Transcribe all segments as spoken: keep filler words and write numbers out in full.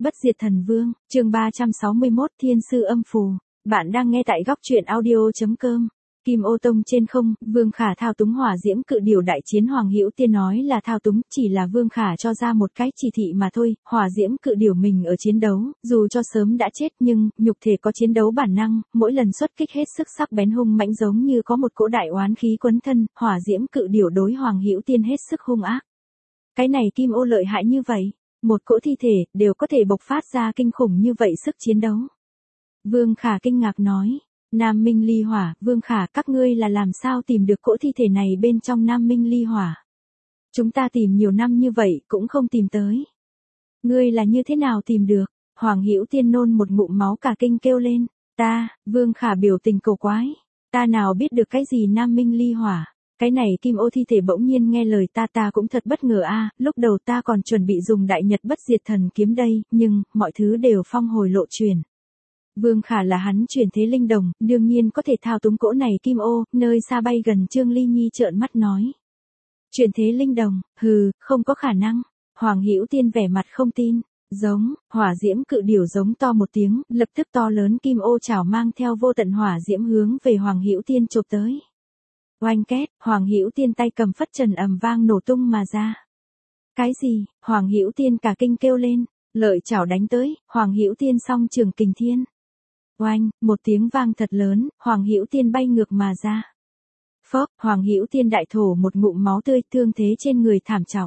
Bất diệt thần vương, chương ba trăm sáu mươi mốt Thiên sư âm phù. Bạn đang nghe tại góc truyện audio.com. Kim Ô Tông trên không, Vương Khả thao túng hỏa diễm cự điểu đại chiến Hoàng Hữu Tiên nói là thao túng, chỉ là Vương Khả cho ra một cái chỉ thị mà thôi, hỏa diễm cự điểu mình ở chiến đấu, dù cho sớm đã chết nhưng, nhục thể có chiến đấu bản năng, mỗi lần xuất kích hết sức sắc bén hung mãnh giống như có một cỗ đại oán khí quấn thân, hỏa diễm cự điểu đối Hoàng Hữu Tiên hết sức hung ác. Cái này Kim Ô lợi hại như vậy, một cỗ thi thể, đều có thể bộc phát ra kinh khủng như vậy sức chiến đấu. Vương Khả kinh ngạc nói. Nam Minh Ly Hỏa, Vương Khả, các ngươi là làm sao tìm được cỗ thi thể này bên trong Nam Minh Ly Hỏa? Chúng ta tìm nhiều năm như vậy cũng không tìm tới. Ngươi là như thế nào tìm được? Hoàng Hữu Tiên nôn một ngụm máu cả kinh kêu lên. Ta, Vương Khả biểu tình cổ quái. Ta nào biết được cái gì Nam Minh Ly Hỏa? Cái này Kim Ô thi thể bỗng nhiên nghe lời ta ta cũng thật bất ngờ a. Lúc đầu ta còn chuẩn bị dùng Đại Nhật Bất Diệt Thần Kiếm đây, nhưng, mọi thứ đều phong hồi lộ truyền. Vương Khả là hắn chuyển thế linh đồng, đương nhiên có thể thao túng cỗ này Kim Ô, nơi xa bay gần Trương Ly Nhi trợn mắt nói. Chuyển thế linh đồng, hừ, không có khả năng. Hoàng Hữu Tiên vẻ mặt không tin, giống, hỏa diễm cự điểu giống to một tiếng, lập tức to lớn Kim Ô chảo mang theo vô tận hỏa diễm hướng về Hoàng Hữu Tiên chộp tới. Oanh két, Hoàng Hữu Tiên tay cầm phất trần ầm vang nổ tung mà ra. Cái gì? Hoàng Hữu Tiên cả kinh kêu lên, lợi chảo đánh tới, Hoàng Hữu Tiên song trường kình thiên. Oanh, một tiếng vang thật lớn, Hoàng Hữu Tiên bay ngược mà ra. Phốc, Hoàng Hữu Tiên đại thổ một ngụm máu tươi, thương thế trên người thảm trọng.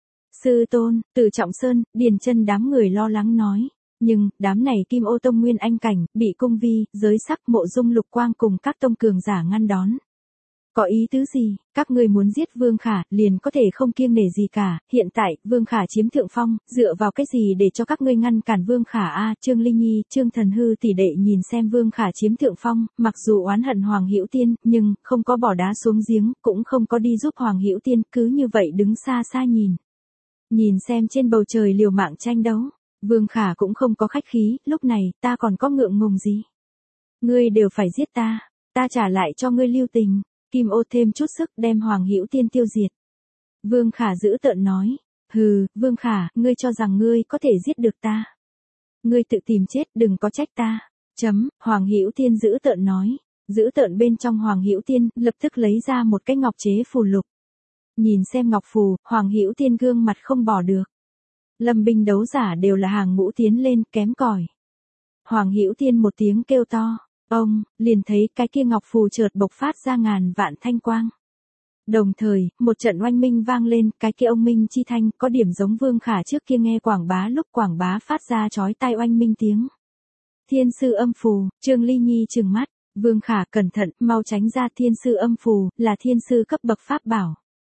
Sư tôn, Từ Trọng Sơn, Điền Chân đám người lo lắng nói. Nhưng, đám này Kim Ô Tông nguyên anh cảnh, bị cung vi, giới sắc, Mộ Dung Lục Quang cùng các tông cường giả ngăn đón. Có ý tứ gì, các ngươi muốn giết Vương Khả, liền có thể không kiêng nể gì cả, hiện tại, Vương Khả chiếm thượng phong, dựa vào cái gì để cho các ngươi ngăn cản Vương Khả a? Trương Ly Nhi, Trương Thần Hư tỷ đệ nhìn xem Vương Khả chiếm thượng phong, mặc dù oán hận Hoàng Hữu Tiên, nhưng, không có bỏ đá xuống giếng, cũng không có đi giúp Hoàng Hữu Tiên, cứ như vậy đứng xa xa nhìn. Nhìn xem trên bầu trời liều mạng tranh đấu, Vương Khả cũng không có khách khí, lúc này, ta còn có ngượng ngùng gì? Ngươi đều phải giết ta, ta trả lại cho ngươi lưu tình. Kim Ô thêm chút sức đem Hoàng Hữu Tiên tiêu diệt. Vương Khả giữ tợn nói. Hừ, Vương Khả, ngươi cho rằng ngươi có thể giết được ta. Ngươi tự tìm chết, đừng có trách ta. Chấm, Hoàng Hữu Tiên giữ tợn nói. Giữ tợn bên trong Hoàng Hữu Tiên, lập tức lấy ra một cái ngọc chế phù lục. Nhìn xem ngọc phù, Hoàng Hữu Tiên gương mặt không bỏ được. Lâm binh đấu giả đều là hàng ngũ tiến lên, kém cỏi. Hoàng Hữu Tiên một tiếng kêu to. Ông, liền thấy cái kia ngọc phù chợt bộc phát ra ngàn vạn thanh quang. Đồng thời, một trận oanh minh vang lên, cái kia ông minh chi thanh có điểm giống Vương Khả trước kia nghe quảng bá lúc quảng bá phát ra chói tai oanh minh tiếng. Thiên sư âm phù, Trương Ly Nhi trừng mắt, Vương Khả cẩn thận, mau tránh ra thiên sư âm phù, là thiên sư cấp bậc pháp bảo.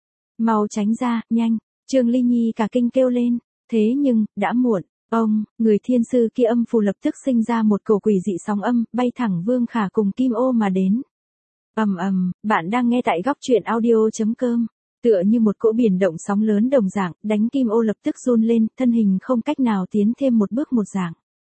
Mau tránh ra, nhanh, Trương Ly Nhi cả kinh kêu lên, thế nhưng, đã muộn. Ông, người thiên sư kia âm phù lập tức sinh ra một cổ quỷ dị sóng âm, bay thẳng Vương Khả cùng Kim Ô mà đến. Ầm ầm, bạn đang nghe tại góc truyện audio.com. Tựa như một cỗ biển động sóng lớn đồng dạng, đánh Kim Ô lập tức run lên, thân hình không cách nào tiến thêm một bước một dạng.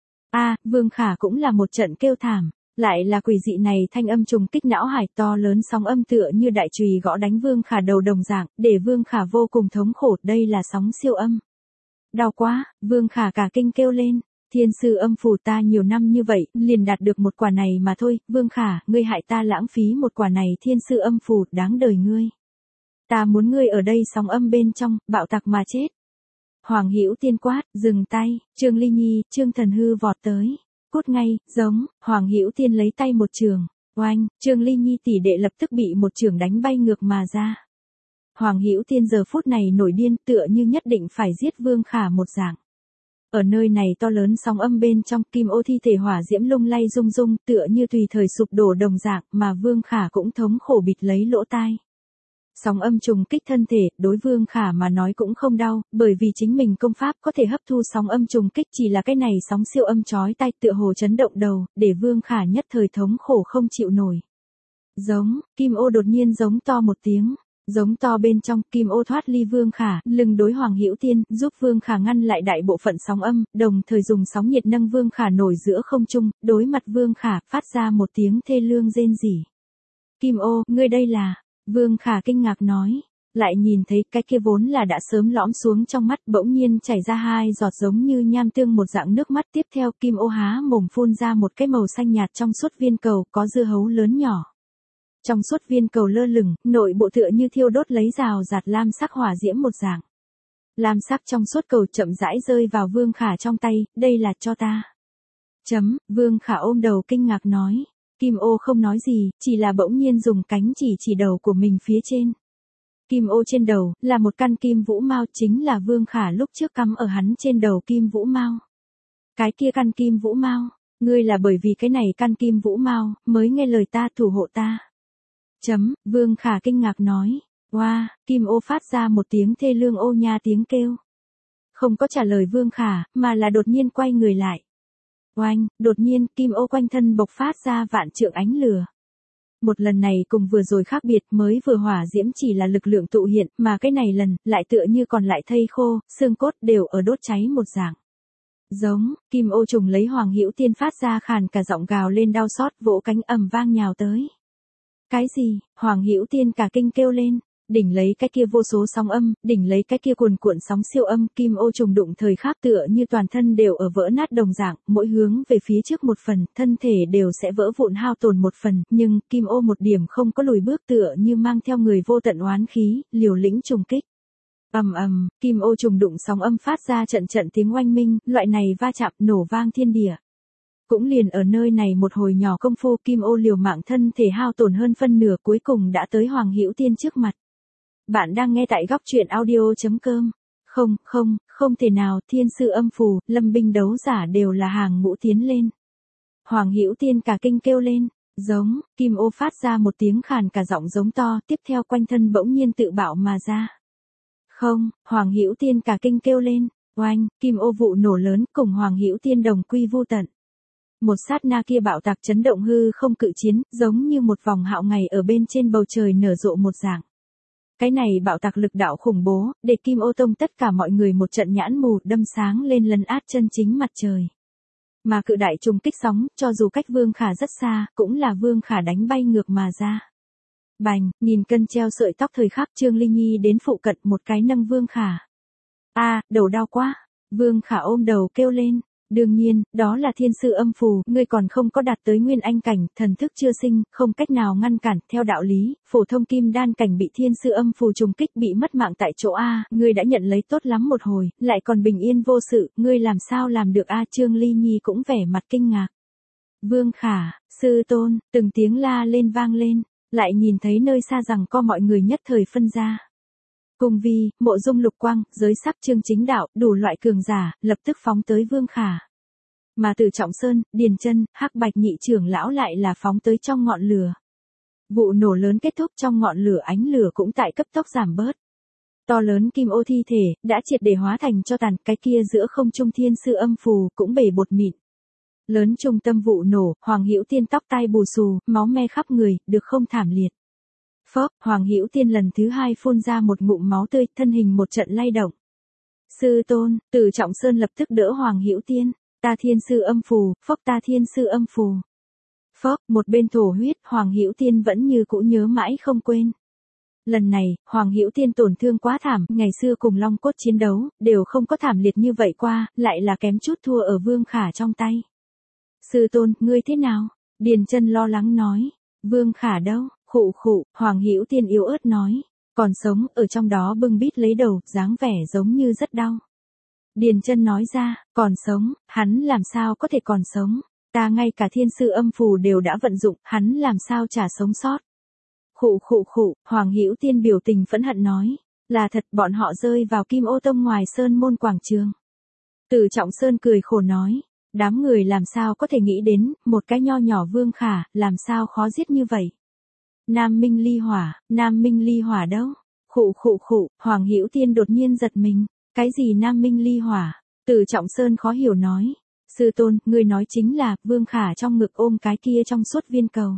A, Vương Khả cũng là một trận kêu thảm, lại là quỷ dị này thanh âm trùng kích não hải to lớn sóng âm tựa như đại chùy gõ đánh Vương Khả đầu đồng dạng, để Vương Khả vô cùng thống khổ, đây là sóng siêu âm. Đau quá, Vương Khả cả kinh kêu lên, thiên sư âm phù ta nhiều năm như vậy, liền đạt được một quả này mà thôi, Vương Khả, ngươi hại ta lãng phí một quả này thiên sư âm phù, đáng đời ngươi. Ta muốn ngươi ở đây sóng âm bên trong, bạo tạc mà chết. Hoàng Hữu Tiên quát, dừng tay, Trương Ly Nhi, Trương Thần Hư vọt tới, cút ngay, giống, Hoàng Hữu Tiên lấy tay một trường, oanh, Trương Ly Nhi tỷ đệ lập tức bị một trường đánh bay ngược mà ra. Hoàng Hữu Tiên giờ phút này nổi điên tựa như nhất định phải giết Vương Khả một dạng. Ở nơi này to lớn sóng âm bên trong Kim Ô thi thể hỏa diễm lung lay rung rung tựa như tùy thời sụp đổ đồng dạng mà Vương Khả cũng thống khổ bịt lấy lỗ tai. Sóng âm trùng kích thân thể đối Vương Khả mà nói cũng không đau, bởi vì chính mình công pháp có thể hấp thu sóng âm trùng kích chỉ là cái này sóng siêu âm chói tai tựa hồ chấn động đầu, để Vương Khả nhất thời thống khổ không chịu nổi. Giống, Kim Ô đột nhiên giống to một tiếng. Giống to bên trong, Kim Ô thoát ly Vương Khả, lưng đối Hoàng Hữu Tiên, giúp Vương Khả ngăn lại đại bộ phận sóng âm, đồng thời dùng sóng nhiệt nâng Vương Khả nổi giữa không trung, đối mặt Vương Khả, phát ra một tiếng thê lương rên rỉ. Kim Ô, ngươi đây là, Vương Khả kinh ngạc nói, Lại nhìn thấy cái kia vốn là đã sớm lõm xuống trong mắt bỗng nhiên chảy ra hai giọt giống như nham tương một dạng nước mắt. Tiếp theo Kim Ô há mồm phun ra một cái màu xanh nhạt trong suốt viên cầu có dưa hấu lớn nhỏ. Trong suốt viên cầu lơ lửng, nội bộ tựa như thiêu đốt lấy rào rạt lam sắc hỏa diễm một dạng. Lam sắc trong suốt cầu chậm rãi rơi vào Vương Khả trong tay, đây là cho ta. Chấm, Vương Khả ôm đầu kinh ngạc nói. Kim Ô không nói gì, chỉ là bỗng nhiên dùng cánh chỉ chỉ đầu của mình phía trên. Kim Ô trên đầu, là một căn kim vũ mao, chính là Vương Khả lúc trước cắm ở hắn trên đầu kim vũ mao. Cái kia căn kim vũ mao, ngươi là bởi vì cái này căn kim vũ mao, mới nghe lời ta thủ hộ ta. Chấm, Vương Khả kinh ngạc nói. Oa, wow, Kim Ô phát ra một tiếng thê lương ô nha tiếng kêu. Không có trả lời Vương Khả, mà là đột nhiên quay người lại. Oanh, đột nhiên, Kim Ô quanh thân bộc phát ra vạn trượng ánh lửa. Một lần này cùng vừa rồi khác biệt, mới vừa hỏa diễm chỉ là lực lượng tụ hiện, mà cái này lần, lại tựa như còn lại thây khô, xương cốt đều ở đốt cháy một dạng. Giống, Kim Ô trùng lấy Hoàng Hữu Tiên phát ra khàn cả giọng gào lên đau xót, vỗ cánh ầm vang nhào tới. Cái gì? Hoàng Hữu Tiên cả kinh kêu lên. Đỉnh lấy cái kia vô số sóng âm, đỉnh lấy cái kia cuồn cuộn sóng siêu âm, Kim Ô trùng đụng thời khắc tựa như toàn thân đều ở vỡ nát đồng dạng, mỗi hướng về phía trước một phần, thân thể đều sẽ vỡ vụn hao tổn một phần, nhưng Kim Ô một điểm không có lùi bước, tựa như mang theo người vô tận oán khí, liều lĩnh trùng kích. Ầm ầm, Kim Ô trùng đụng sóng âm phát ra trận trận tiếng oanh minh, loại này va chạm nổ vang thiên địa. Cũng liền ở nơi này một hồi nhỏ công phu, Kim Ô liều mạng thân thể hao tổn hơn phân nửa, cuối cùng đã tới Hoàng Hữu Tiên trước mặt. Bạn đang nghe tại góc truyện audio.com. Không, không, không thể nào, thiên sư âm phù, lâm binh đấu giả đều là hàng ngũ tiến lên. Hoàng Hữu Tiên cả kinh kêu lên, giống, Kim Ô phát ra một tiếng khàn cả giọng giống to, tiếp theo quanh thân bỗng nhiên tự bạo mà ra. Không, Hoàng Hữu Tiên cả kinh kêu lên, oanh, Kim Ô vụ nổ lớn cùng Hoàng Hữu Tiên đồng quy vu tận. Một sát na kia bạo tạc chấn động hư không cự chiến, giống như một vòng hạo ngày ở bên trên bầu trời nở rộ một dạng. Cái này bạo tạc lực đạo khủng bố, để Kim Ô Tông tất cả mọi người một trận nhãn mù đâm sáng lên lấn át chân chính mặt trời. Mà cự đại trùng kích sóng, cho dù cách Vương Khả rất xa, cũng là Vương Khả đánh bay ngược mà ra. Bành, nghìn cân treo sợi tóc thời khắc Trương Linh Nhi đến phụ cận một cái nâng Vương Khả. A, đầu đau quá. Vương Khả ôm đầu kêu lên. Đương nhiên, đó là thiên sư âm phù, ngươi còn không có đạt tới nguyên anh cảnh, thần thức chưa sinh, không cách nào ngăn cản, theo đạo lý, phổ thông kim đan cảnh bị thiên sư âm phù trùng kích bị mất mạng tại chỗ A, ngươi đã nhận lấy tốt lắm một hồi, lại còn bình yên vô sự, ngươi làm sao làm được A. Trương Ly Nhi cũng vẻ mặt kinh ngạc. Vương Khả, sư tôn, từng tiếng la lên vang lên, lại nhìn thấy nơi xa rằng co mọi người nhất thời phân ra. Cùng Vi, Mộ Dung Lục Quang, giới sắc Trương Chính Đạo, đủ loại cường giả, lập tức phóng tới Vương Khả. Mà từ Trọng Sơn, Điền Chân, Hắc Bạch nhị trưởng lão lại là phóng tới trong ngọn lửa. Vụ nổ lớn kết thúc, trong ngọn lửa ánh lửa cũng tại cấp tốc giảm bớt. To lớn Kim Ô thi thể, đã triệt để hóa thành cho tàn, cái kia giữa không trung thiên sư âm phù, cũng bể bột mịn. Lớn trung tâm vụ nổ, Hoàng Hữu Tiên tóc tai bù xù, máu me khắp người, được không thảm liệt. Phốc, Hoàng Hữu Tiên lần thứ hai phun ra một ngụm máu tươi, thân hình một trận lay động. Sư tôn, Từ Trọng Sơn lập tức đỡ Hoàng Hữu Tiên, ta thiên sư âm phù, phốc ta thiên sư âm phù. Phốc, một bên thổ huyết, Hoàng Hữu Tiên vẫn như cũ nhớ mãi không quên. Lần này, Hoàng Hữu Tiên tổn thương quá thảm, ngày xưa cùng Long Cốt chiến đấu, đều không có thảm liệt như vậy qua, lại là kém chút thua ở Vương Khả trong tay. Sư tôn, ngươi thế nào? Điền Chân lo lắng nói. Vương Khả đâu? Khụ khụ, Hoàng Hữu Tiên yếu ớt nói. Còn sống, ở trong đó bưng bít lấy đầu, dáng vẻ giống như rất đau. Điền Chân nói ra, còn sống, hắn làm sao có thể còn sống? Ta ngay cả thiên sư âm phù đều đã vận dụng, hắn làm sao chả sống sót? Khụ khụ khụ, Hoàng Hữu Tiên biểu tình phẫn hận nói. Là thật, bọn họ rơi vào Kim Ô Tông ngoài sơn môn quảng trường. Từ Trọng Sơn cười khổ nói. Đám người làm sao có thể nghĩ đến, một cái nho nhỏ Vương Khả, làm sao khó giết như vậy? Nam Minh Ly Hỏa, Nam Minh Ly Hỏa đâu? Khụ khụ khụ, Hoàng Hữu Tiên đột nhiên giật mình. Cái gì Nam Minh Ly Hỏa? Từ Trọng Sơn khó hiểu nói. Sư tôn, người nói chính là, Vương Khả trong ngực ôm cái kia trong suốt viên cầu.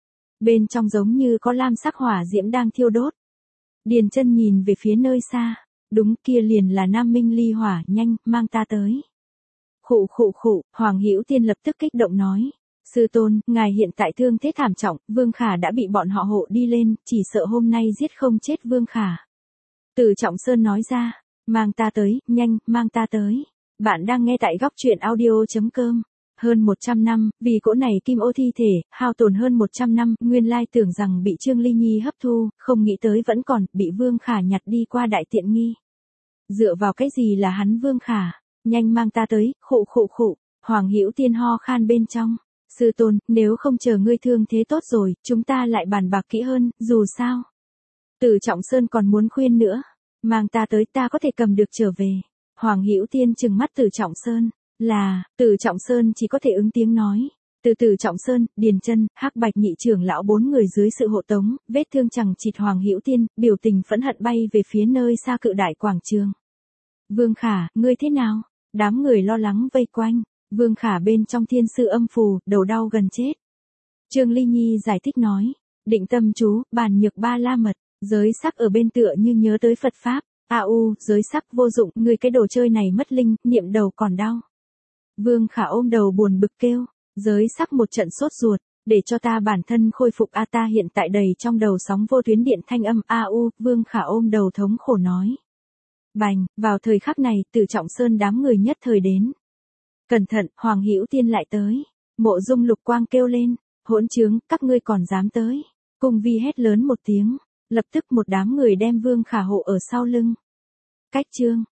Bên trong giống như có lam sắc hỏa diễm đang thiêu đốt. Điền Chân nhìn về phía nơi xa. Đúng, kia liền là Nam Minh Ly Hỏa, nhanh, mang ta tới. Khụ khụ khụ, Hoàng Hữu Tiên lập tức kích động nói. Sư tôn, ngài hiện tại thương thế thảm trọng, Vương Khả đã bị bọn họ hộ đi lên, chỉ sợ hôm nay giết không chết Vương Khả. Từ Trọng Sơn nói ra, mang ta tới, nhanh, mang ta tới. Bạn đang nghe tại góc truyện audio.com. Hơn một trăm năm, vì cỗ này kim ô thi thể, hao tổn hơn một trăm năm, nguyên lai tưởng rằng bị Trương Ly Nhi hấp thu, không nghĩ tới vẫn còn, bị Vương Khả nhặt đi qua đại tiện nghi. Dựa vào cái gì là hắn Vương Khả, nhanh mang ta tới, khụ khụ khụ, Hoàng Hữu Tiên ho khan bên trong. Sư tôn, nếu không chờ ngươi thương thế tốt rồi, chúng ta lại bàn bạc kỹ hơn, dù sao. Từ Trọng Sơn còn muốn khuyên nữa, mang ta tới ta có thể cầm được trở về. Hoàng Hữu Tiên trừng mắt Từ Trọng Sơn, là, Từ Trọng Sơn chỉ có thể ứng tiếng nói. Từ Từ Trọng Sơn, Điền Chân, Hắc Bạch nhị trưởng lão bốn người dưới sự hộ tống, vết thương chẳng chịt Hoàng Hữu Tiên, biểu tình phẫn hận bay về phía nơi xa cự đại quảng trường. Vương Khả, ngươi thế nào? Đám người lo lắng vây quanh, Vương Khả bên trong thiên sư âm phù, đầu đau gần chết. Trương Ly Nhi giải thích nói, định tâm chú, bàn nhược ba la mật, giới sắc ở bên tựa như nhớ tới Phật Pháp, a u, giới sắc vô dụng, ngươi cái đồ chơi này mất linh, niệm đầu còn đau. Vương Khả ôm đầu buồn bực kêu, giới sắc một trận sốt ruột, để cho ta bản thân khôi phục a ta hiện tại đầy trong đầu sóng vô tuyến điện thanh âm a u, Vương Khả ôm đầu thống khổ nói. Bành, vào thời khắc này, Từ Trọng Sơn đám người nhất thời đến. Cẩn thận, Hoàng Hữu Tiên lại tới. Mộ Dung Lục Quang kêu lên, hỗn trướng, các ngươi còn dám tới. Cung Vi hét lớn một tiếng, lập tức một đám người đem Vương Khả hộ ở sau lưng. Cách chương